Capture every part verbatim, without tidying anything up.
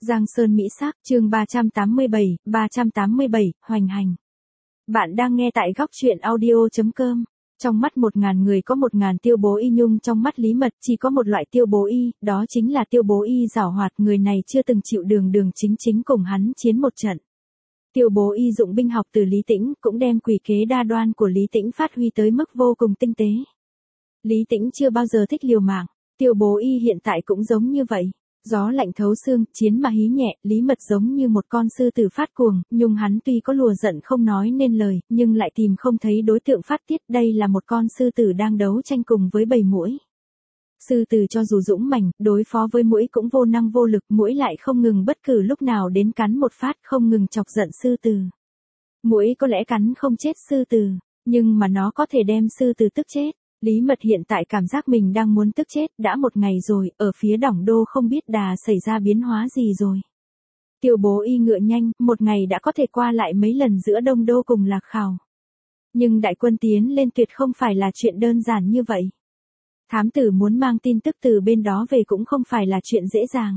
Giang Sơn Mỹ Sắc, chương ba trăm tám mươi bảy, ba trăm tám mươi bảy, hoành hành. Bạn đang nghe tại góc truyện audio.com. Trong mắt một ngàn người có một ngàn Tiêu Bố Y, nhưng trong mắt Lý Mật chỉ có một loại Tiêu Bố Y, đó chính là Tiêu Bố Y giảo hoạt. Người này chưa từng chịu đường đường chính chính cùng hắn chiến một trận. Tiêu Bố Y dụng binh học từ Lý Tĩnh, cũng đem quỷ kế đa đoan của Lý Tĩnh phát huy tới mức vô cùng tinh tế. Lý Tĩnh chưa bao giờ thích liều mạng, Tiêu Bố Y hiện tại cũng giống như vậy. Gió lạnh thấu xương, chiến mà hí nhẹ, Lý Mật giống như một con sư tử phát cuồng, nhưng hắn tuy có lùa giận không nói nên lời, nhưng lại tìm không thấy đối tượng phát tiết. Đây là một con sư tử đang đấu tranh cùng với bầy muỗi. Sư tử cho dù dũng mãnh, đối phó với muỗi cũng vô năng vô lực, muỗi lại không ngừng bất cứ lúc nào đến cắn một phát, không ngừng chọc giận sư tử. Muỗi có lẽ cắn không chết sư tử, nhưng mà nó có thể đem sư tử tức chết. Lý Mật hiện tại cảm giác mình đang muốn tức chết, đã một ngày rồi, ở phía Đổng Đô không biết đà xảy ra biến hóa gì rồi. Tiêu Bố Y ngựa nhanh, một ngày đã có thể qua lại mấy lần giữa Đông Đô cùng Lạc Khảo. Nhưng đại quân tiến lên tuyệt không phải là chuyện đơn giản như vậy. Thám tử muốn mang tin tức từ bên đó về cũng không phải là chuyện dễ dàng.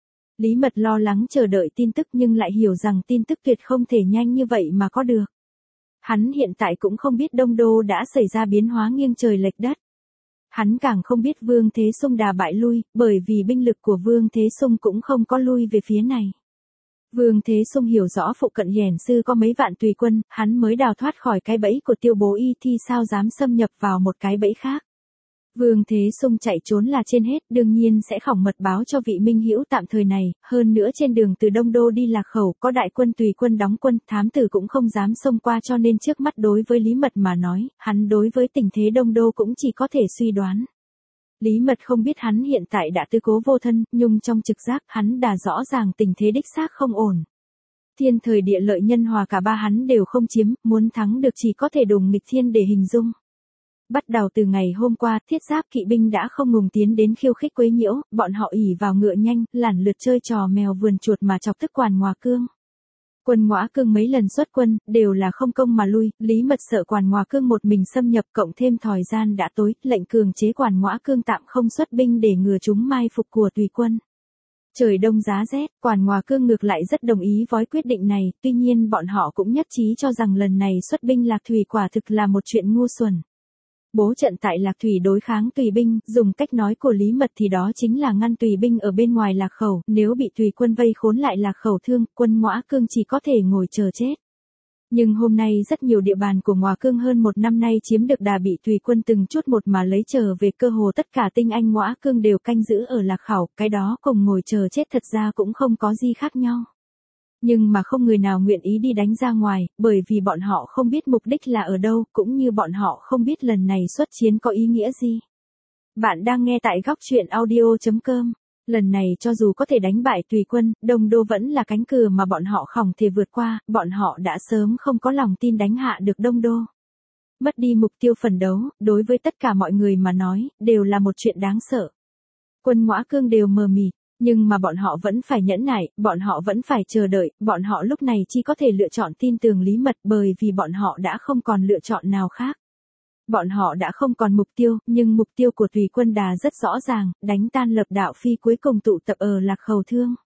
Lý Mật lo lắng chờ đợi tin tức nhưng lại hiểu rằng tin tức tuyệt không thể nhanh như vậy mà có được. Hắn hiện tại cũng không biết Đông Đô đã xảy ra biến hóa nghiêng trời lệch đất. Hắn càng không biết Vương Thế Sung đà bại lui, bởi vì binh lực của Vương Thế Sung cũng không có lui về phía này. Vương Thế Sung hiểu rõ phụ cận Yển Sư có mấy vạn tùy quân, hắn mới đào thoát khỏi cái bẫy của Tiêu Bố Y thì sao dám xâm nhập vào một cái bẫy khác. Vương Thế Sung chạy trốn là trên hết, đương nhiên sẽ khỏng mật báo cho vị minh hữu tạm thời này, hơn nữa trên đường từ Đông Đô đi Lạc Khẩu có đại quân tùy quân đóng quân, thám tử cũng không dám xông qua, cho nên trước mắt đối với Lý Mật mà nói, hắn đối với tình thế Đông Đô cũng chỉ có thể suy đoán. Lý Mật không biết hắn hiện tại đã tư cố vô thân, nhưng trong trực giác hắn đã rõ ràng tình thế đích xác không ổn. Thiên thời địa lợi nhân hòa cả ba hắn đều không chiếm, muốn thắng được chỉ có thể đùng nghịch thiên để hình dung. Bắt đầu từ ngày hôm qua, thiết giáp kỵ binh đã không ngừng tiến đến khiêu khích quấy nhiễu, bọn họ ỉ vào ngựa nhanh, lản lượt chơi trò mèo vườn chuột mà chọc tức Quản Ngọa Cương. Quân Ngọa Cương mấy lần xuất quân, đều là không công mà lui, Lý Mật sợ Quản Ngọa Cương một mình xâm nhập, cộng thêm thời gian đã tối, lệnh cường chế Quản Ngọa Cương tạm không xuất binh để ngừa chúng mai phục của tùy quân. Trời đông giá rét, Quản Ngọa Cương ngược lại rất đồng ý với quyết định này, tuy nhiên bọn họ cũng nhất trí cho rằng lần này xuất binh Lạc Thủy quả thực là một chuyện ngu xuẩn. Bố trận tại Lạc Thủy đối kháng tùy binh, dùng cách nói của Lý Mật thì đó chính là ngăn tùy binh ở bên ngoài Lạc Khẩu, nếu bị tùy quân vây khốn lại Lạc Khẩu thương, quân Ngọa Cương chỉ có thể ngồi chờ chết. Nhưng hôm nay rất nhiều địa bàn của Ngọa Cương hơn một năm nay chiếm được đà bị tùy quân từng chút một mà lấy trở về, cơ hồ tất cả tinh anh Ngọa Cương đều canh giữ ở Lạc Khẩu, cái đó cùng ngồi chờ chết thật ra cũng không có gì khác nhau. Nhưng mà không người nào nguyện ý đi đánh ra ngoài, bởi vì bọn họ không biết mục đích là ở đâu, cũng như bọn họ không biết lần này xuất chiến có ý nghĩa gì. Bạn đang nghe tại góc truyện audio.com. Lần này cho dù có thể đánh bại tùy quân, Đông Đô vẫn là cánh cửa mà bọn họ không thể vượt qua, bọn họ đã sớm không có lòng tin đánh hạ được Đông Đô. Mất đi mục tiêu phấn đấu, đối với tất cả mọi người mà nói, đều là một chuyện đáng sợ. Quân Ngọa Cương đều mờ mịt. Nhưng mà bọn họ vẫn phải nhẫn nại, bọn họ vẫn phải chờ đợi, bọn họ lúc này chỉ có thể lựa chọn tin tưởng Lý Mật, bởi vì bọn họ đã không còn lựa chọn nào khác. Bọn họ đã không còn mục tiêu, nhưng mục tiêu của tùy quân đà rất rõ ràng, đánh tan Lập Đạo Phi cuối cùng tụ tập ở Lạc Khẩu thương.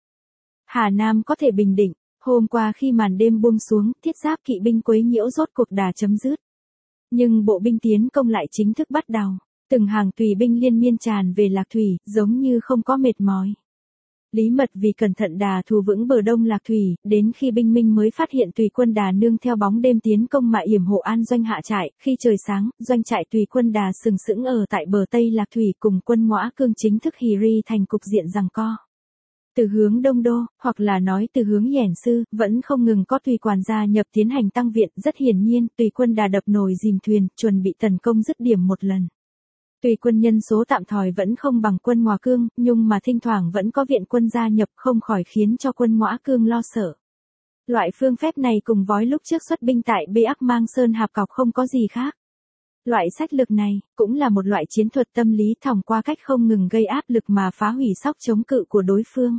Hà Nam có thể bình định, hôm qua khi màn đêm buông xuống, thiết giáp kỵ binh quấy nhiễu rốt cuộc đà chấm dứt. Nhưng bộ binh tiến công lại chính thức bắt đầu, từng hàng tùy binh liên miên tràn về Lạc Thủy, giống như không có mệt mỏi. Lý Mật vì cẩn thận đà thủ vững bờ đông Lạc Thủy, đến khi binh minh mới phát hiện tùy quân đà nương theo bóng đêm tiến công mà yểm hộ an doanh hạ trại, khi trời sáng, doanh trại tùy quân đà sừng sững ở tại bờ tây Lạc Thủy cùng quân Ngọa Cương chính thức hì ri thành cục diện giằng co. Từ hướng Đông Đô, hoặc là nói từ hướng Yển Sư, vẫn không ngừng có tùy quản gia nhập tiến hành tăng viện, rất hiển nhiên, tùy quân đà đập nồi dìm thuyền, chuẩn bị tấn công dứt điểm một lần. Tùy quân nhân số tạm thời vẫn không bằng quân Ngọa Cương, nhưng mà thỉnh thoảng vẫn có viện quân gia nhập, không khỏi khiến cho quân Ngọa Cương lo sợ. Loại phương phép này cùng với lúc trước xuất binh tại Bê Ác Mang Sơn Hạp Cọc không có gì khác. Loại sách lược này, cũng là một loại chiến thuật tâm lý thông qua cách không ngừng gây áp lực mà phá hủy sóc chống cự của đối phương.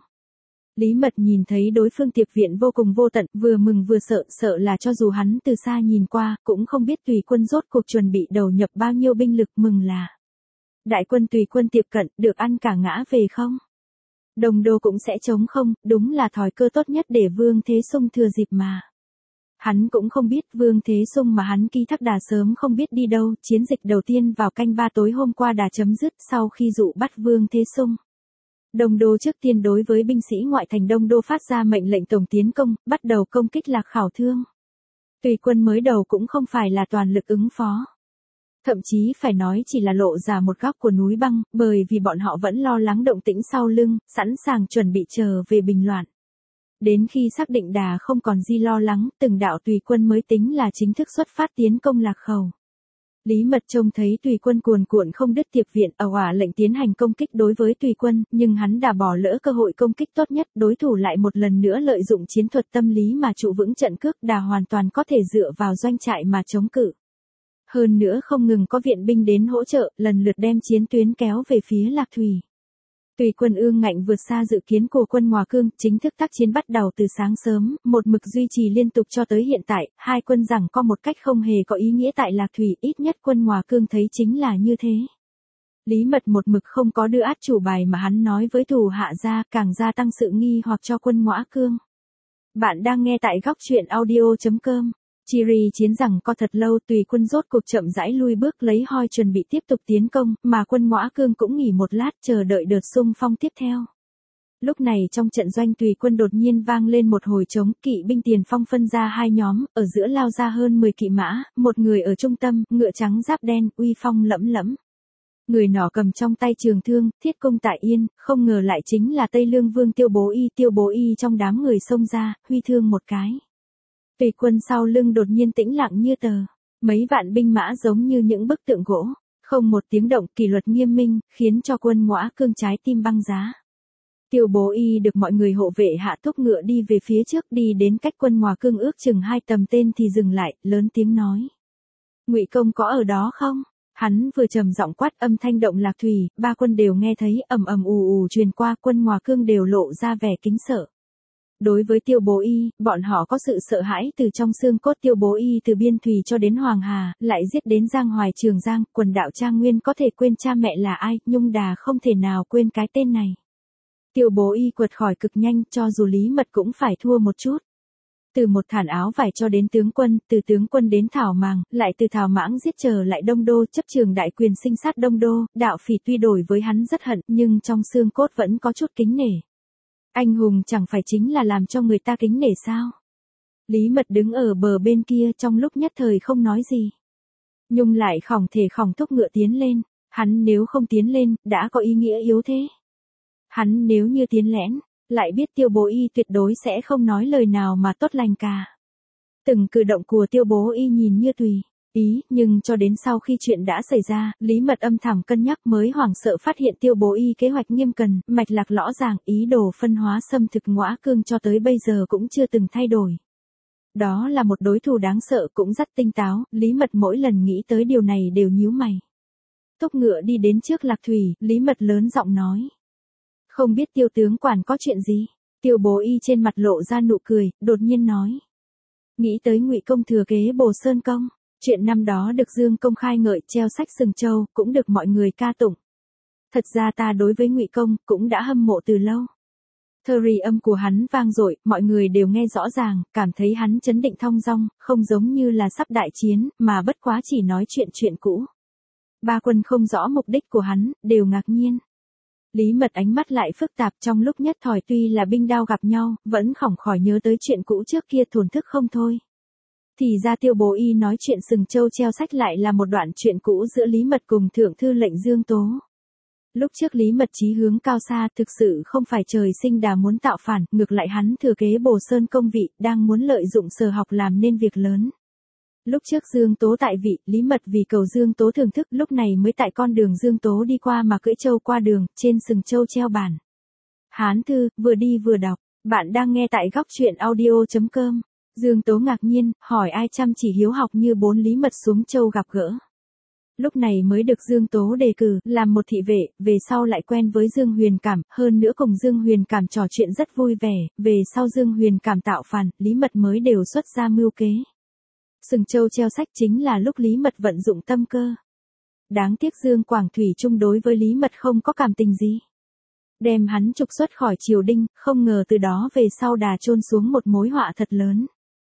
Lý Mật nhìn thấy đối phương tiệp viện vô cùng vô tận, vừa mừng vừa sợ, sợ là cho dù hắn từ xa nhìn qua, cũng không biết tùy quân rốt cuộc chuẩn bị đầu nhập bao nhiêu binh lực, mừng là đại quân tùy quân tiệp cận, được ăn cả ngã về không? Đông đô cũng sẽ trống không, đúng là thời cơ tốt nhất để Vương Thế Sung thừa dịp mà. Hắn cũng không biết Vương Thế Sung mà hắn Kỳ Thác Đà sớm không biết đi đâu, chiến dịch đầu tiên vào canh ba tối hôm qua đã chấm dứt sau khi dụ bắt Vương Thế Sung. Đông đô trước tiên đối với binh sĩ ngoại thành Đông đô phát ra mệnh lệnh tổng tiến công, bắt đầu công kích Lạc Khảo Thương. Tùy quân mới đầu cũng không phải là toàn lực ứng phó. Thậm chí phải nói chỉ là lộ ra một góc của núi băng, bởi vì bọn họ vẫn lo lắng động tĩnh sau lưng, sẵn sàng chuẩn bị chờ về bình loạn. Đến khi xác định đà không còn gì lo lắng, từng đạo tùy quân mới tính là chính thức xuất phát tiến công Lạc Khẩu. Lý Mật trông thấy tùy quân cuồn cuộn không đứt tiếp viện ẩu ả lệnh tiến hành công kích đối với tùy quân, nhưng hắn đã bỏ lỡ cơ hội công kích tốt nhất, đối thủ lại một lần nữa lợi dụng chiến thuật tâm lý mà trụ vững trận cước, đà hoàn toàn có thể dựa vào doanh trại mà chống cự. Hơn nữa không ngừng có viện binh đến hỗ trợ, lần lượt đem chiến tuyến kéo về phía Lạc Thủy. Tùy quân ương ngạnh vượt xa dự kiến của quân Ngoà Cương, chính thức tác chiến bắt đầu từ sáng sớm, một mực duy trì liên tục cho tới hiện tại, hai quân giằng co một cách không hề có ý nghĩa tại Lạc Thủy, ít nhất quân Ngoà Cương thấy chính là như thế. Lý Mật một mực không có đưa át chủ bài mà hắn nói với thủ hạ ra, càng gia tăng sự nghi hoặc cho quân Ngoà Cương. Bạn đang nghe tại góc truyện audio chấm com. Chiri chiến rằng co thật lâu, tùy quân rốt cuộc chậm rãi lui bước lấy hoi chuẩn bị tiếp tục tiến công, mà quân Ngoã Cương cũng nghỉ một lát chờ đợi đợt xung phong tiếp theo. Lúc này trong trận doanh tùy quân đột nhiên vang lên một hồi trống, kỵ binh tiền phong phân ra hai nhóm, ở giữa lao ra hơn mười kỵ mã, một người ở trung tâm, ngựa trắng giáp đen, uy phong lẫm lẫm. Người nọ cầm trong tay trường thương, thiết cung tại yên, không ngờ lại chính là Tây Lương Vương Tiêu Bố Y, Tiêu Bố Y trong đám người xông ra, huy thương một cái. Tùy quân sau lưng đột nhiên tĩnh lặng như tờ, mấy vạn binh mã giống như những bức tượng gỗ, không một tiếng động, kỷ luật nghiêm minh, khiến cho quân Ngoã Cương trái tim băng giá. Tiêu Bố Y được mọi người hộ vệ hạ thúc ngựa đi về phía trước, đi đến cách quân Ngoà Cương ước chừng hai tầm tên thì dừng lại, lớn tiếng nói: Ngụy công có ở đó không? Hắn vừa trầm giọng quát, âm thanh động Lạc Thủy, ba quân đều nghe thấy, ầm ầm ù ù truyền qua, quân Ngoà Cương đều lộ ra vẻ kính sợ. Đối với Tiêu Bố Y, bọn họ có sự sợ hãi từ trong xương cốt. Tiêu Bố Y từ Biên Thùy cho đến Hoàng Hà, lại giết đến Giang Hoài Trường Giang, quần đạo Trang Nguyên có thể quên cha mẹ là ai, Nhung Đà không thể nào quên cái tên này. Tiêu Bố Y quật khỏi cực nhanh, cho dù Lý Mật cũng phải thua một chút. Từ một thản áo vải cho đến tướng quân, từ tướng quân đến thảo màng, lại từ thảo mãng giết trở lại Đông Đô, chấp trường đại quyền sinh sát Đông Đô, đạo phỉ tuy đổi với hắn rất hận, nhưng trong xương cốt vẫn có chút kính nể. Anh hùng chẳng phải chính là làm cho người ta kính nể sao? Lý Mật đứng ở bờ bên kia trong lúc nhất thời không nói gì. Nhung lại khòng thể khòng thúc ngựa tiến lên, hắn nếu không tiến lên, đã có ý nghĩa yếu thế. Hắn nếu như tiến lẽn, lại biết Tiêu Bố Y tuyệt đối sẽ không nói lời nào mà tốt lành cả. Từng cử động của Tiêu Bố Y nhìn như tùy ý, nhưng cho đến sau khi chuyện đã xảy ra, Lý Mật âm thầm cân nhắc mới hoảng sợ phát hiện Tiêu Bố Y kế hoạch nghiêm cẩn, mạch lạc rõ ràng, ý đồ phân hóa xâm thực Ngoã Cương cho tới bây giờ cũng chưa từng thay đổi. Đó là một đối thủ đáng sợ cũng rất tinh táo, Lý Mật mỗi lần nghĩ tới điều này đều nhíu mày. Thúc ngựa đi đến trước Lạc Thủy, Lý Mật lớn giọng nói: Không biết Tiêu tướng quản có chuyện gì? Tiêu Bố Y trên mặt lộ ra nụ cười, đột nhiên nói: Nghĩ tới Ngụy công thừa kế Bồ Sơn công. Chuyện năm đó được Dương công khai ngợi, treo sách Sừng Châu, cũng được mọi người ca tụng. Thật ra ta đối với Ngụy công cũng đã hâm mộ từ lâu. Thơ rì âm của hắn vang dội, mọi người đều nghe rõ ràng, cảm thấy hắn trấn định thong dong, không giống như là sắp đại chiến, mà bất quá chỉ nói chuyện chuyện cũ. Ba quân không rõ mục đích của hắn, đều ngạc nhiên. Lý Mật ánh mắt lại phức tạp, trong lúc nhất thời tuy là binh đao gặp nhau, vẫn không khỏi nhớ tới chuyện cũ trước kia thổn thức không thôi. Thì ra Tiêu Bố Y nói chuyện Sừng Châu treo sách lại là một đoạn chuyện cũ giữa Lý Mật cùng Thượng thư lệnh Dương Tố. Lúc trước Lý Mật chí hướng cao xa, thực sự không phải trời sinh đã muốn tạo phản, ngược lại hắn thừa kế Bồ Sơn công vị, đang muốn lợi dụng sở học làm nên việc lớn. Lúc trước Dương Tố tại vị, Lý Mật vì cầu Dương Tố thưởng thức, lúc này mới tại con đường Dương Tố đi qua mà cưỡi châu qua đường, trên Sừng Châu treo bản Hán thư, vừa đi vừa đọc. Bạn đang nghe tại góc truyện audio chấm com. Dương Tố ngạc nhiên, hỏi ai chăm chỉ hiếu học như bốn Lý Mật xuống châu gặp gỡ. Lúc này mới được Dương Tố đề cử, làm một thị vệ, về sau lại quen với Dương Huyền Cảm, hơn nữa cùng Dương Huyền Cảm trò chuyện rất vui vẻ, về sau Dương Huyền Cảm tạo phản, Lý Mật mới đều xuất ra mưu kế. Sừng Châu treo sách chính là lúc Lý Mật vận dụng tâm cơ. Đáng tiếc Dương Quảng Thủy Trung đối với Lý Mật không có cảm tình gì. đem hắn trục xuất khỏi triều đình, không ngờ từ đó về sau đà chôn xuống một mối họa thật lớn.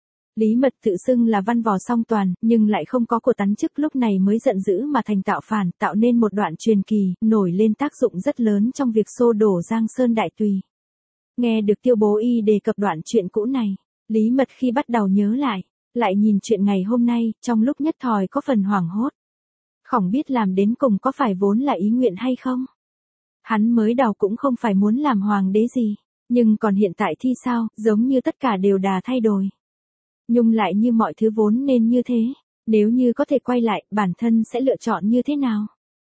Lý Mật tự xưng là văn võ song toàn, nhưng lại không có của tán chức, lúc này mới giận dữ mà thành tạo phản, tạo nên một đoạn truyền kỳ, nổi lên tác dụng rất lớn trong việc xô đổ Giang Sơn Đại Tùy. Nghe được Tiêu Bố Y đề cập đoạn chuyện cũ này, Lý Mật khi bắt đầu nhớ lại, lại nhìn chuyện ngày hôm nay, trong lúc nhất thời có phần hoảng hốt. Không biết làm đến cùng có phải vốn là ý nguyện hay không? Hắn mới đầu cũng không phải muốn làm hoàng đế gì, nhưng còn hiện tại thì sao, giống như tất cả đều đà thay đổi. Nhung lại như mọi thứ vốn nên như thế, nếu như có thể quay lại, bản thân sẽ lựa chọn như thế nào?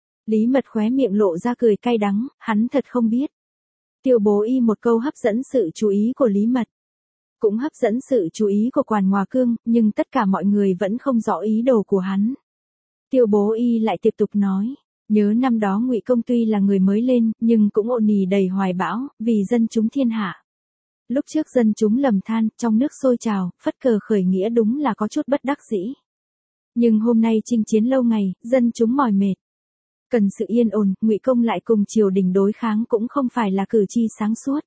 Lý Mật khóe miệng lộ ra cười cay đắng, hắn thật không biết. Tiêu Bố Y một câu hấp dẫn sự chú ý của Lý Mật, cũng hấp dẫn sự chú ý của Quản Ngòa Cương, nhưng tất cả mọi người vẫn không rõ ý đồ của hắn. Tiêu Bố Y lại tiếp tục nói, nhớ năm đó Ngụy Công tuy là người mới lên, nhưng cũng ôn nì đầy hoài bão, vì dân chúng thiên hạ. Lúc trước dân chúng lầm than, trong nước sôi trào, phất cờ khởi nghĩa đúng là có chút bất đắc dĩ. Nhưng hôm nay chinh chiến lâu ngày, dân chúng mỏi mệt. Cần sự yên ổn, Ngụy Công lại cùng triều đình đối kháng cũng không phải là cử chi sáng suốt.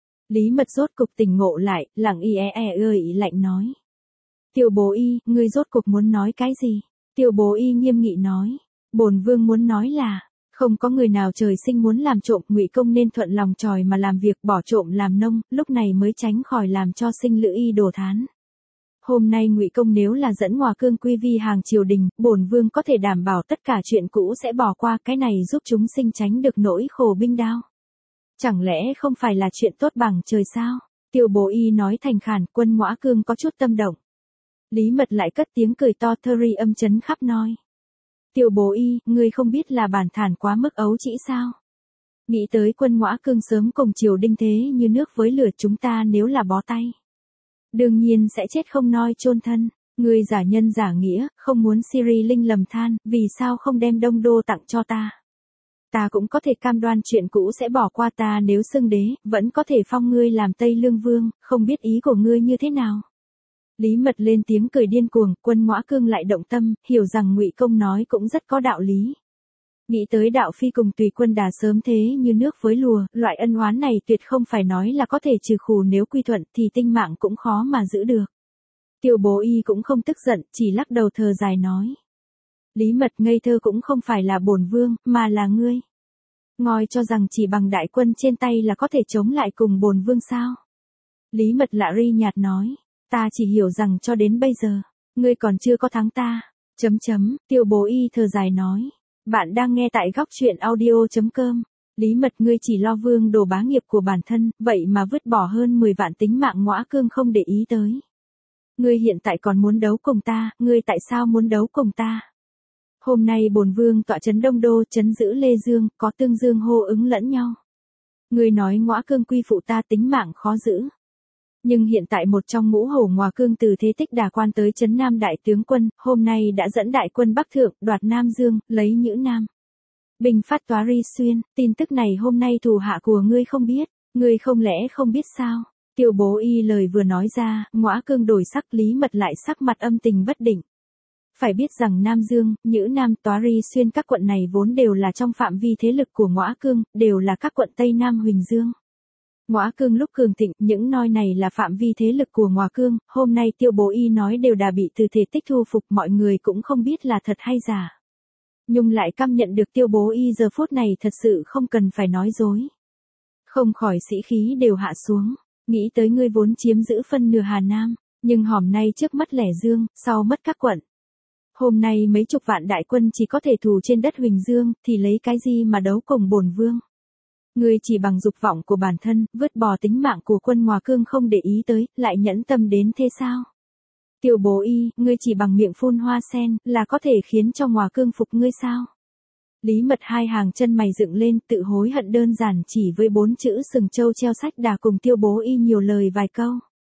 Lý Mật rốt cục tỉnh ngộ lại, lặng y e e ơi ý lạnh nói. Tiêu Bố Y, ngươi rốt cục muốn nói cái gì? Tiêu Bố Y nghiêm nghị nói. Bổn vương muốn nói là, không có người nào trời sinh muốn làm trộm, Ngụy Công nên thuận lòng tròi mà làm việc, bỏ trộm làm nông, lúc này mới tránh khỏi làm cho sinh lữ y đồ thán. Hôm nay Ngụy Công nếu là dẫn Ngòa Cương quy vi hàng triều đình, bổn vương có thể đảm bảo tất cả chuyện cũ sẽ bỏ qua, cái này giúp chúng sinh tránh được nỗi khổ binh đao. Chẳng lẽ không phải là chuyện tốt bằng trời sao? Tiêu Bố Y nói thành khản, Quân Ngõa Cương có chút tâm động. Lý Mật lại cất tiếng cười to thơ ri âm chấn khắp nói. Tiêu Bố Y, ngươi không biết là bản thản quá mức ấu trĩ sao? Nghĩ tới Quân Ngõa Cương sớm cùng triều đình thế như nước với lửa, chúng ta nếu là bó tay, đương nhiên sẽ chết không noi chôn thân. Ngươi giả nhân giả nghĩa, không muốn Siri Linh lầm than, vì sao không đem Đông Đô tặng cho ta? Ta cũng có thể cam đoan chuyện cũ sẽ bỏ qua, ta nếu xưng đế, vẫn có thể phong ngươi làm Tây Lương Vương, không biết ý của ngươi như thế nào? Lý Mật lên tiếng cười điên cuồng, Quân Ngõa Cương lại động tâm, hiểu rằng Ngụy Công nói cũng rất có đạo lý. Nghĩ tới đạo phi cùng tùy quân đà sớm thế như nước với lùa, loại ân oán này tuyệt không phải nói là có thể trừ khử, nếu quy thuận thì tinh mạng cũng khó mà giữ được. Tiêu Bố Y cũng không tức giận, chỉ lắc đầu thờ dài nói. Lý Mật, ngây thơ cũng không phải là bổn vương, mà là ngươi. Ngoi cho rằng chỉ bằng đại quân trên tay là có thể chống lại cùng bổn vương sao? Lý Mật lạ ri nhạt nói. Ta chỉ hiểu rằng cho đến bây giờ, ngươi còn chưa có thắng ta. Chấm chấm, Tiêu Bố Y thờ dài nói. Bạn đang nghe tại góc truyện audio chấm com. Lý Mật, ngươi chỉ lo vương đồ bá nghiệp của bản thân, vậy mà vứt bỏ hơn mười vạn tính mạng Ngõa Cương không để ý tới. Ngươi hiện tại còn muốn đấu cùng ta, ngươi tại sao muốn đấu cùng ta? Hôm nay bổn vương tọa trấn Đông Đô, trấn giữ Lê Dương, có tương dương hô ứng lẫn nhau. Ngươi nói Ngõa Cương quy phụ ta, tính mạng khó giữ. Nhưng hiện tại một trong ngũ hổ Ngòa Cương từ thế tích đà quan tới trấn Nam đại tướng quân, hôm nay đã dẫn đại quân Bắc Thượng, đoạt Nam Dương, lấy Nhữ Nam. Bình phát Toá Ri Xuyên, tin tức này hôm nay thủ hạ của ngươi không biết, ngươi không lẽ không biết sao? Tiêu Bố Y lời vừa nói ra, Ngõa Cương đổi sắc, Lý Mật lại sắc mặt âm tình bất định. Phải biết rằng Nam Dương, Nhữ Nam, Toá Ri Xuyên các quận này vốn đều là trong phạm vi thế lực của Ngõa Cương, đều là các quận Tây Nam Huỳnh Dương. Ngõa Cương lúc cường thịnh, những nơi này là phạm vi thế lực của Ngòa Cương, hôm nay Tiêu Bố Y nói đều đã bị từ thể tích thu phục, mọi người cũng không biết là thật hay giả. Nhung lại căm nhận được Tiêu Bố Y giờ phút này thật sự không cần phải nói dối. Không khỏi sĩ khí đều hạ xuống, nghĩ tới ngươi vốn chiếm giữ phân nửa Hà Nam, nhưng hòm nay trước mắt lẻ Dương, sau mất các quận. Hôm nay mấy chục vạn đại quân chỉ có thể thủ trên đất Huỳnh Dương, thì lấy cái gì mà đấu cùng bổn vương? Ngươi chỉ bằng dục vọng của bản thân, vứt bỏ tính mạng của quân Ngòa Cương không để ý tới, lại nhẫn tâm đến thế sao? Tiêu Bố Y, ngươi chỉ bằng miệng phun hoa sen, là có thể khiến cho Ngòa Cương phục ngươi sao? Lý Mật hai hàng chân mày dựng lên, tự hối hận đơn giản chỉ với bốn chữ sừng trâu treo sách đà cùng Tiêu Bố Y nhiều lời vài câu.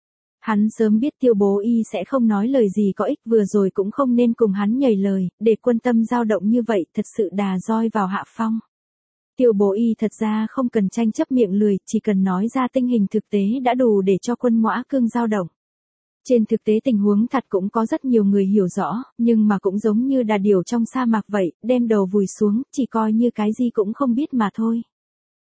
Hắn sớm biết Tiêu Bố Y sẽ không nói lời gì có ích, vừa rồi cũng không nên cùng hắn nhảy lời, để quân tâm dao động như vậy, thật sự đà roi vào hạ phong. Tiêu Bố Y thật ra không cần tranh chấp miệng lười, chỉ cần nói ra tình hình thực tế đã đủ để cho quân Ngõa Cương dao động. Trên thực tế tình huống thật cũng có rất nhiều người hiểu rõ, nhưng mà cũng giống như đà điểu trong sa mạc vậy, đem đầu vùi xuống, chỉ coi như cái gì cũng không biết mà thôi.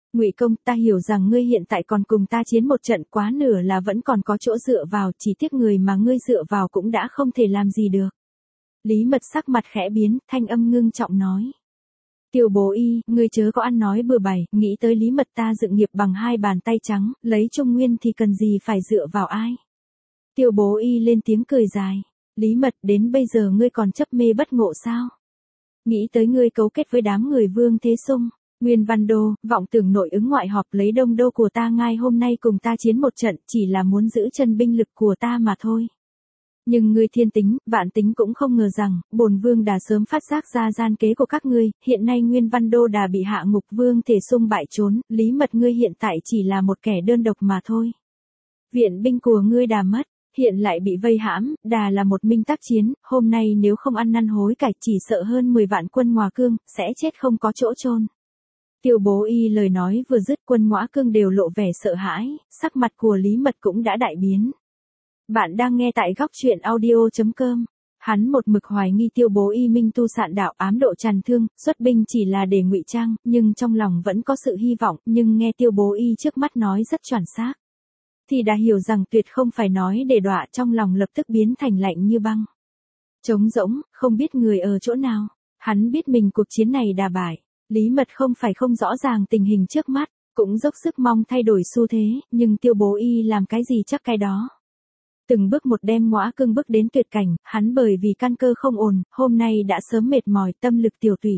Ngụy Công, ta hiểu rằng ngươi hiện tại còn cùng ta chiến một trận, quá nửa là vẫn còn có chỗ dựa vào, chỉ tiếc người mà ngươi dựa vào cũng đã không thể làm gì được. Lý Mật sắc mặt khẽ biến, thanh âm ngưng trọng nói. Tiêu Bố Y, ngươi chớ có ăn nói bừa bãi, nghĩ tới Lý Mật ta dựng nghiệp bằng hai bàn tay trắng, lấy Trung Nguyên thì cần gì phải dựa vào ai. Tiêu Bố Y lên tiếng cười dài. Lý Mật, đến bây giờ ngươi còn chấp mê bất ngộ sao? Nghĩ tới ngươi cấu kết với đám người Vương Thế Sung, Nguyên Văn Đô, vọng tưởng nội ứng ngoại họp lấy đông đô của ta ngay hôm nay cùng ta chiến một trận, chỉ là muốn giữ chân binh lực của ta mà thôi. Nhưng ngươi thiên tính, vạn tính cũng không ngờ rằng, bổn vương đã sớm phát giác ra gian kế của các ngươi, hiện nay Nguyên Văn Đô đã bị hạ ngục, Vương Thể Sung bại trốn, Lý Mật ngươi hiện tại chỉ là một kẻ đơn độc mà thôi. Viện binh của ngươi đã mất, hiện lại bị vây hãm, đà là một minh tác chiến, hôm nay nếu không ăn năn hối cải chỉ sợ hơn mười vạn quân Ngọa Cương, sẽ chết không có chỗ chôn. Tiêu Bố Y lời nói vừa dứt, quân Ngọa Cương đều lộ vẻ sợ hãi, sắc mặt của Lý Mật cũng đã đại biến. Bạn đang nghe tại góc truyện audio chấm com. Hắn một mực hoài nghi Tiêu Bố Y minh tu sạn đạo, ám độ tràn thương, xuất binh chỉ là để ngụy trang, nhưng trong lòng vẫn có sự hy vọng, nhưng nghe Tiêu Bố Y trước mắt nói rất chuẩn xác, thì đã hiểu rằng tuyệt không phải nói để đọa, trong lòng lập tức biến thành lạnh như băng. Trống rỗng, không biết người ở chỗ nào. Hắn biết mình cuộc chiến này đã bại. Lý Mật không phải không rõ ràng tình hình trước mắt, cũng dốc sức mong thay đổi xu thế, nhưng Tiêu Bố Y làm cái gì chắc cái đó. Từng bước một đem Ngõa Cương bước đến tuyệt cảnh, hắn bởi vì căn cơ không ổn, hôm nay đã sớm mệt mỏi, tâm lực tiểu tụy.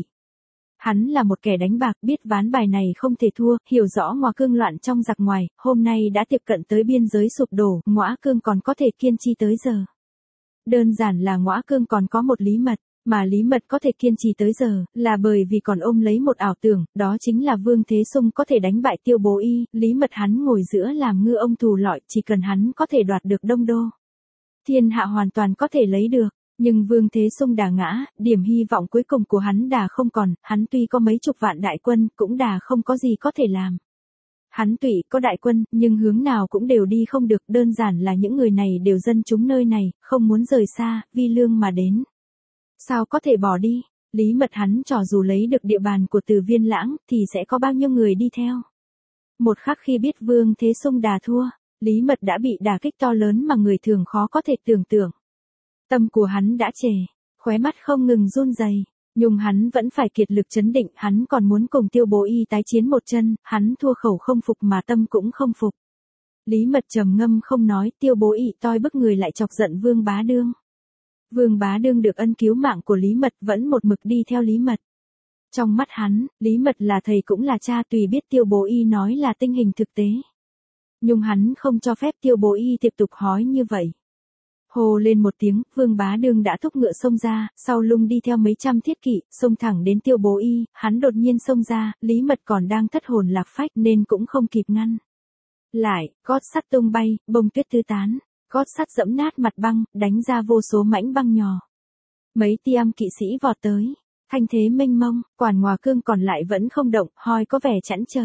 Hắn là một kẻ đánh bạc, biết ván bài này không thể thua, hiểu rõ Ngõa Cương loạn trong giặc ngoài, hôm nay đã tiếp cận tới biên giới sụp đổ, Ngõa Cương còn có thể kiên trì tới giờ. Đơn giản là Ngõa Cương còn có một Lý Mật, mà Lý Mật có thể kiên trì tới giờ, là bởi vì còn ôm lấy một ảo tưởng, đó chính là Vương Thế Sung có thể đánh bại Tiêu Bố Y, Lý Mật hắn ngồi giữa làm ngư ông thù lọi, chỉ cần hắn có thể đoạt được đông đô. Thiên hạ hoàn toàn có thể lấy được. Nhưng Vương Thế Sung đã ngã, điểm hy vọng cuối cùng của hắn đã không còn, hắn tuy có mấy chục vạn đại quân, cũng đã không có gì có thể làm. Hắn tuy có đại quân, nhưng hướng nào cũng đều đi không được, đơn giản là những người này đều dân chúng nơi này, không muốn rời xa, vì lương mà đến. Sao có thể bỏ đi? Lý Mật hắn trò dù lấy được địa bàn của Từ Viên Lãng, thì sẽ có bao nhiêu người đi theo. Một khắc khi biết Vương Thế Sung đà thua, Lý Mật đã bị đả kích to lớn mà người thường khó có thể tưởng tượng. Tâm của hắn đã trề, khóe mắt không ngừng run rẩy, nhưng hắn vẫn phải kiệt lực trấn định, hắn còn muốn cùng Tiêu Bố Y tái chiến một chân, hắn thua khẩu không phục mà tâm cũng không phục. Lý Mật trầm ngâm không nói, Tiêu Bố Y toi bức người lại chọc giận Vương Bá Đương. Vương Bá Đương được ân cứu mạng của Lý Mật vẫn một mực đi theo Lý Mật. Trong mắt hắn, Lý Mật là thầy cũng là cha, tùy biết Tiêu Bố Y nói là tình hình thực tế. Nhưng hắn không cho phép Tiêu Bố Y tiếp tục hói như vậy. Hồ lên một tiếng, Vương Bá Đương đã thúc ngựa xông ra, sau lưng đi theo mấy trăm thiết kỵ, xông thẳng đến Tiêu Bố Y, hắn đột nhiên xông ra, Lý Mật còn đang thất hồn lạc phách nên cũng không kịp ngăn. Lại, gót sắt tung bay, bông tuyết tứ tán, gót sắt dẫm nát mặt băng, đánh ra vô số mảnh băng nhỏ. Mấy tiêm kỵ sĩ vọt tới, thanh thế mênh mông, quản Ngọa Cương còn lại vẫn không động, hoi có vẻ chẵn chờ.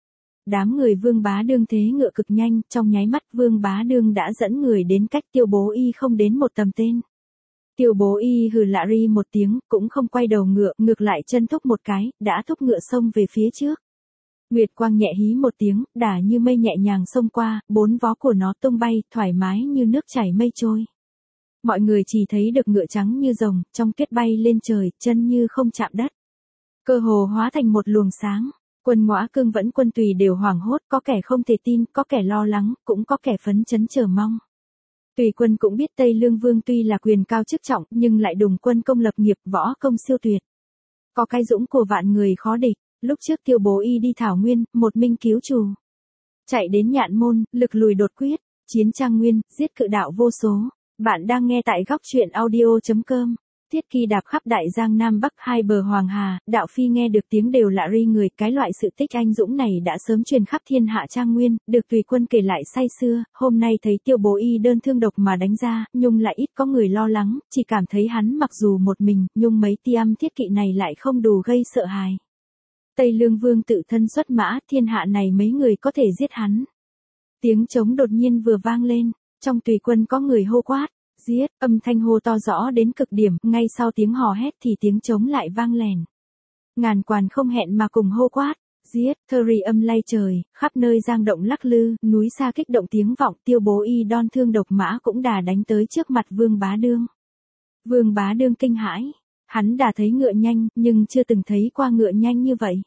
Đám người Vương Bá Đương thế ngựa cực nhanh, trong nháy mắt Vương Bá Đương đã dẫn người đến cách Tiêu Bố Y không đến một tầm tên. Tiêu Bố Y hừ lạ ri một tiếng, cũng không quay đầu ngựa, ngược lại chân thúc một cái, đã thúc ngựa xông về phía trước. Nguyệt quang nhẹ hí một tiếng, đả như mây nhẹ nhàng xông qua, bốn vó của nó tung bay, thoải mái như nước chảy mây trôi. Mọi người chỉ thấy được ngựa trắng như rồng, trong tuyết bay lên trời, chân như không chạm đất. Cơ hồ hóa thành một luồng sáng. Quân Ngõa Cương vẫn quân tùy đều hoảng hốt, có kẻ không thể tin, có kẻ lo lắng, cũng có kẻ phấn chấn chờ mong. Tùy quân cũng biết Tây Lương Vương tuy là quyền cao chức trọng, nhưng lại đùng quân công lập nghiệp, võ công siêu tuyệt. Có cái dũng của vạn người khó địch, lúc trước Tiêu Bố Y đi Thảo Nguyên, một mình cứu chủ. Chạy đến Nhạn Môn, lực lùi đột quyết, chiến Trang Nguyên, giết cự đạo vô số. Bạn đang nghe tại góc truyện audio chấm com. Thiết Kỳ đạp khắp đại giang Nam Bắc hai bờ Hoàng Hà, đạo phi nghe được tiếng đều lạ ri người, cái loại sự tích anh dũng này đã sớm truyền khắp thiên hạ Trang Nguyên, được tùy quân kể lại say xưa, hôm nay thấy Tiêu Bố Y đơn thương độc mà đánh ra, nhưng lại ít có người lo lắng, chỉ cảm thấy hắn mặc dù một mình, nhưng mấy tiêm thiết kỵ này lại không đủ gây sợ hãi. Tây Lương Vương tự thân xuất mã, thiên hạ này mấy người có thể giết hắn. Tiếng trống đột nhiên vừa vang lên, trong tùy quân có người hô quát. Giết, âm thanh hô to rõ đến cực điểm, ngay sau tiếng hò hét thì tiếng trống lại vang lèn. Ngàn quan không hẹn mà cùng hô quát, Giết, Thuri âm lay trời, khắp nơi giang động lắc lư, núi xa kích động tiếng vọng, Tiêu Bố Y đon thương độc mã cũng đà đánh tới trước mặt Vương Bá Đương. Vương Bá Đương kinh hãi, hắn đã thấy ngựa nhanh, nhưng chưa từng thấy qua ngựa nhanh như vậy.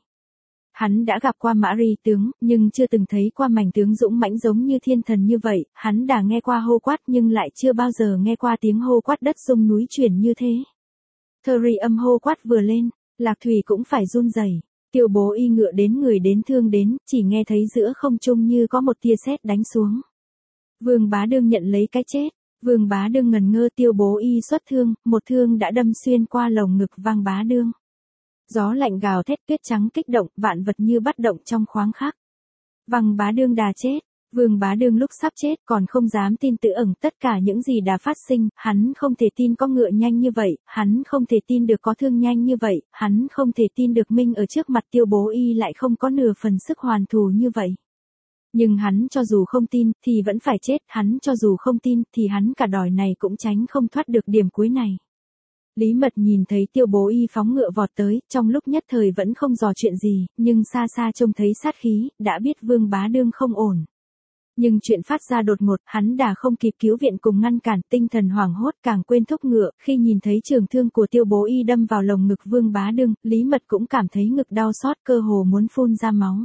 Hắn đã gặp qua mã ri tướng, nhưng chưa từng thấy qua mảnh tướng dũng mãnh giống như thiên thần như vậy, hắn đã nghe qua hô quát nhưng lại chưa bao giờ nghe qua tiếng hô quát đất rung núi chuyển như thế. Thuri âm hô quát vừa lên, Lạc Thủy cũng phải run rẩy. Tiêu Bố Y ngựa đến người đến thương đến, chỉ nghe thấy giữa không trung như có một tia sét đánh xuống. Vương Bá Đương nhận lấy cái chết, Vương Bá Đương ngần ngơ, Tiêu Bố Y xuất thương, một thương đã đâm xuyên qua lồng ngực Vương Bá Đương. Gió lạnh gào thét, tuyết trắng kích động, vạn vật như bắt động trong khoáng khắc. Vương Bá Đương đà chết, Vương Bá Đương lúc sắp chết còn không dám tin tự ẩn tất cả những gì đã phát sinh, hắn không thể tin có ngựa nhanh như vậy, hắn không thể tin được có thương nhanh như vậy, hắn không thể tin được mình ở trước mặt Tiêu Bố Y lại không có nửa phần sức hoàn thù như vậy. Nhưng hắn cho dù không tin thì vẫn phải chết, hắn cho dù không tin thì hắn cả đời này cũng tránh không thoát được điểm cuối này. Lý Mật nhìn thấy Tiêu Bố Y phóng ngựa vọt tới, trong lúc nhất thời vẫn không dò chuyện gì, nhưng xa xa trông thấy sát khí, đã biết Vương Bá Đương không ổn. Nhưng chuyện phát ra đột ngột, hắn đã không kịp cứu viện cùng ngăn cản, tinh thần hoảng hốt càng quên thúc ngựa, khi nhìn thấy trường thương của Tiêu Bố Y đâm vào lồng ngực Vương Bá Đương, Lý Mật cũng cảm thấy ngực đau xót, cơ hồ muốn phun ra máu.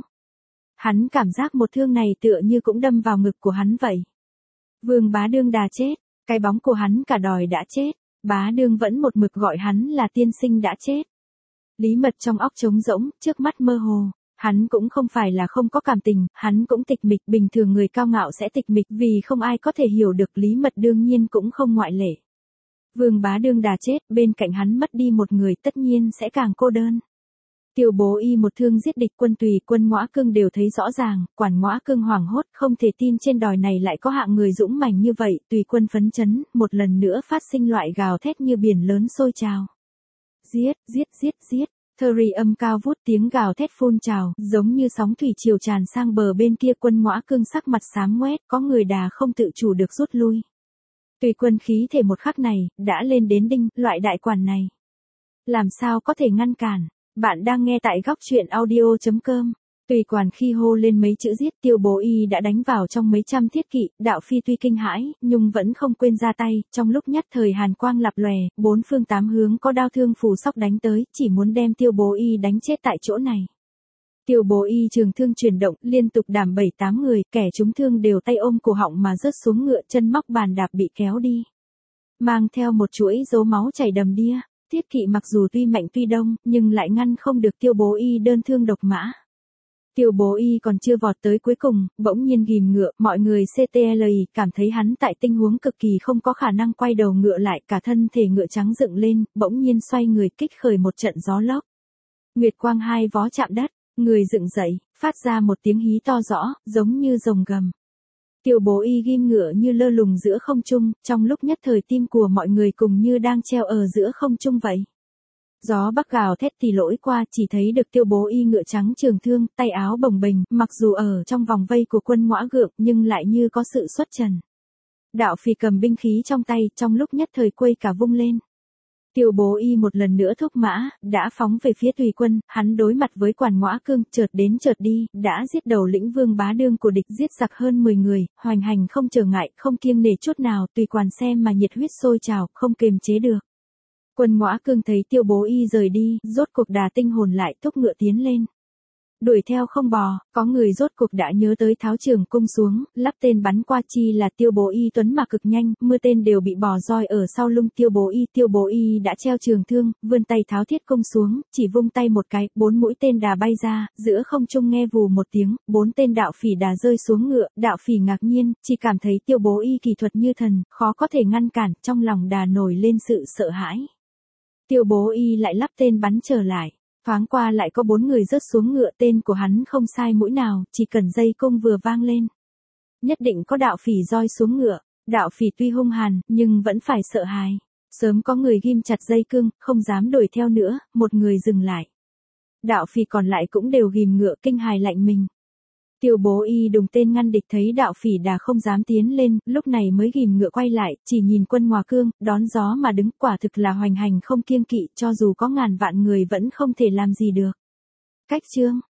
Hắn cảm giác một thương này tựa như cũng đâm vào ngực của hắn vậy. Vương Bá Đương đã chết, cái bóng của hắn cả đời đã chết, Bá Đương vẫn một mực gọi hắn là tiên sinh đã chết. Lý Mật trong óc trống rỗng, trước mắt mơ hồ. Hắn cũng không phải là không có cảm tình, hắn cũng tịch mịch, bình thường người cao ngạo sẽ tịch mịch vì không ai có thể hiểu được, Lý Mật đương nhiên cũng không ngoại lệ. Vương Bá Đương đã chết, bên cạnh hắn mất đi một người tất nhiên sẽ càng cô đơn. Tiêu Bố Y một thương giết địch quân tùy quân Ngõa Cương đều thấy rõ ràng, quản Ngõa Cương hoảng hốt, không thể tin trên đòi này lại có hạng người dũng mãnh như vậy, tùy quân phấn chấn, một lần nữa phát sinh loại gào thét như biển lớn sôi trào. Giết, giết, giết, giết. Thuri âm cao vút tiếng gào thét phun trào, giống như sóng thủy triều tràn sang bờ bên kia, quân Ngõa Cương sắc mặt xám ngoét, có người đà không tự chủ được rút lui. Tùy quân khí thể một khắc này, đã lên đến đinh, loại đại quản này. Làm sao có thể ngăn cản? Bạn đang nghe tại góc truyện audio chấm com. Tùy quản khi hô lên mấy chữ giết, Tiêu Bố Y đã đánh vào trong mấy trăm thiết kỵ, đạo phi tuy kinh hãi, nhưng vẫn không quên ra tay, trong lúc nhất thời hàn quang lập lòe, bốn phương tám hướng có đao thương phù sóc đánh tới, chỉ muốn đem Tiêu Bố Y đánh chết tại chỗ này. Tiêu Bố Y trường thương chuyển động, liên tục đảm bảy tám người, kẻ trúng thương đều tay ôm cổ họng mà rớt xuống ngựa, chân móc bàn đạp bị kéo đi. Mang theo một chuỗi dấu máu chảy đầm đìa, thiết kỵ mặc dù tuy mạnh tuy đông, nhưng lại ngăn không được Tiêu Bố Y đơn thương độc mã. Tiêu Bố Y còn chưa vọt tới cuối cùng, bỗng nhiên ghim ngựa, mọi người xê tê lờ cảm thấy hắn tại tình huống cực kỳ không có khả năng quay đầu ngựa lại, cả thân thể ngựa trắng dựng lên, bỗng nhiên xoay người kích khởi một trận gió lốc. Nguyệt quang hai vó chạm đất, người dựng dậy, phát ra một tiếng hí to rõ, giống như rồng gầm. Tiêu Bố Y ghim ngựa như lơ lửng giữa không trung, trong lúc nhất thời tim của mọi người cùng như đang treo ở giữa không trung vậy. Gió bắc gào thét thì lỗi qua, chỉ thấy được Tiêu Bố Y ngựa trắng trường thương, tay áo bồng bềnh, mặc dù ở trong vòng vây của quân Ngõa Gượng, nhưng lại như có sự xuất trần. Đạo phì cầm binh khí trong tay, trong lúc nhất thời quây cả vung lên. Tiêu Bố Y một lần nữa thúc mã, đã phóng về phía tùy quân, hắn đối mặt với quản Ngõa Cương, chợt đến chợt đi, đã giết đầu lĩnh Vương Bá Đương của địch, giết giặc hơn mười người, hoành hành không trở ngại, không kiêng nể chút nào, tùy quản xem mà nhiệt huyết sôi trào, không kiềm chế được. Quân Ngõa Cương thấy Tiêu Bố Y rời đi, rốt cuộc đà tinh hồn lại, thúc ngựa tiến lên. Đuổi theo không bò, có người rốt cuộc đã nhớ tới tháo trường cung xuống, lắp tên bắn qua, chi là Tiêu Bố Y tuấn mà cực nhanh, mưa tên đều bị bò roi ở sau lưng Tiêu Bố Y. Tiêu Bố Y đã treo trường thương, vươn tay tháo thiết cung xuống, chỉ vung tay một cái, bốn mũi tên đà bay ra, giữa không trung nghe vù một tiếng, bốn tên đạo phỉ đà rơi xuống ngựa, đạo phỉ ngạc nhiên, chỉ cảm thấy Tiêu Bố Y kỳ thuật như thần, khó có thể ngăn cản, trong lòng đà nổi lên sự sợ hãi. Tiêu Bố Y lại lắp tên bắn trở lại. Thoáng qua lại có bốn người rớt xuống ngựa, tên của hắn không sai mũi nào, chỉ cần dây cung vừa vang lên. Nhất định có đạo phỉ roi xuống ngựa, đạo phỉ tuy hung hàn, nhưng vẫn phải sợ hãi. Sớm có người ghim chặt dây cương, không dám đuổi theo nữa, một người dừng lại. Đạo phỉ còn lại cũng đều ghim ngựa, kinh hài lạnh mình. Tiêu Bố Y đùng tên ngăn địch, thấy đạo phỉ đà không dám tiến lên, lúc này mới ghim ngựa quay lại, chỉ nhìn quân Ngõa Cương, đón gió mà đứng, quả thực là hoành hành không kiêng kỵ, cho dù có ngàn vạn người vẫn không thể làm gì được. Cách chương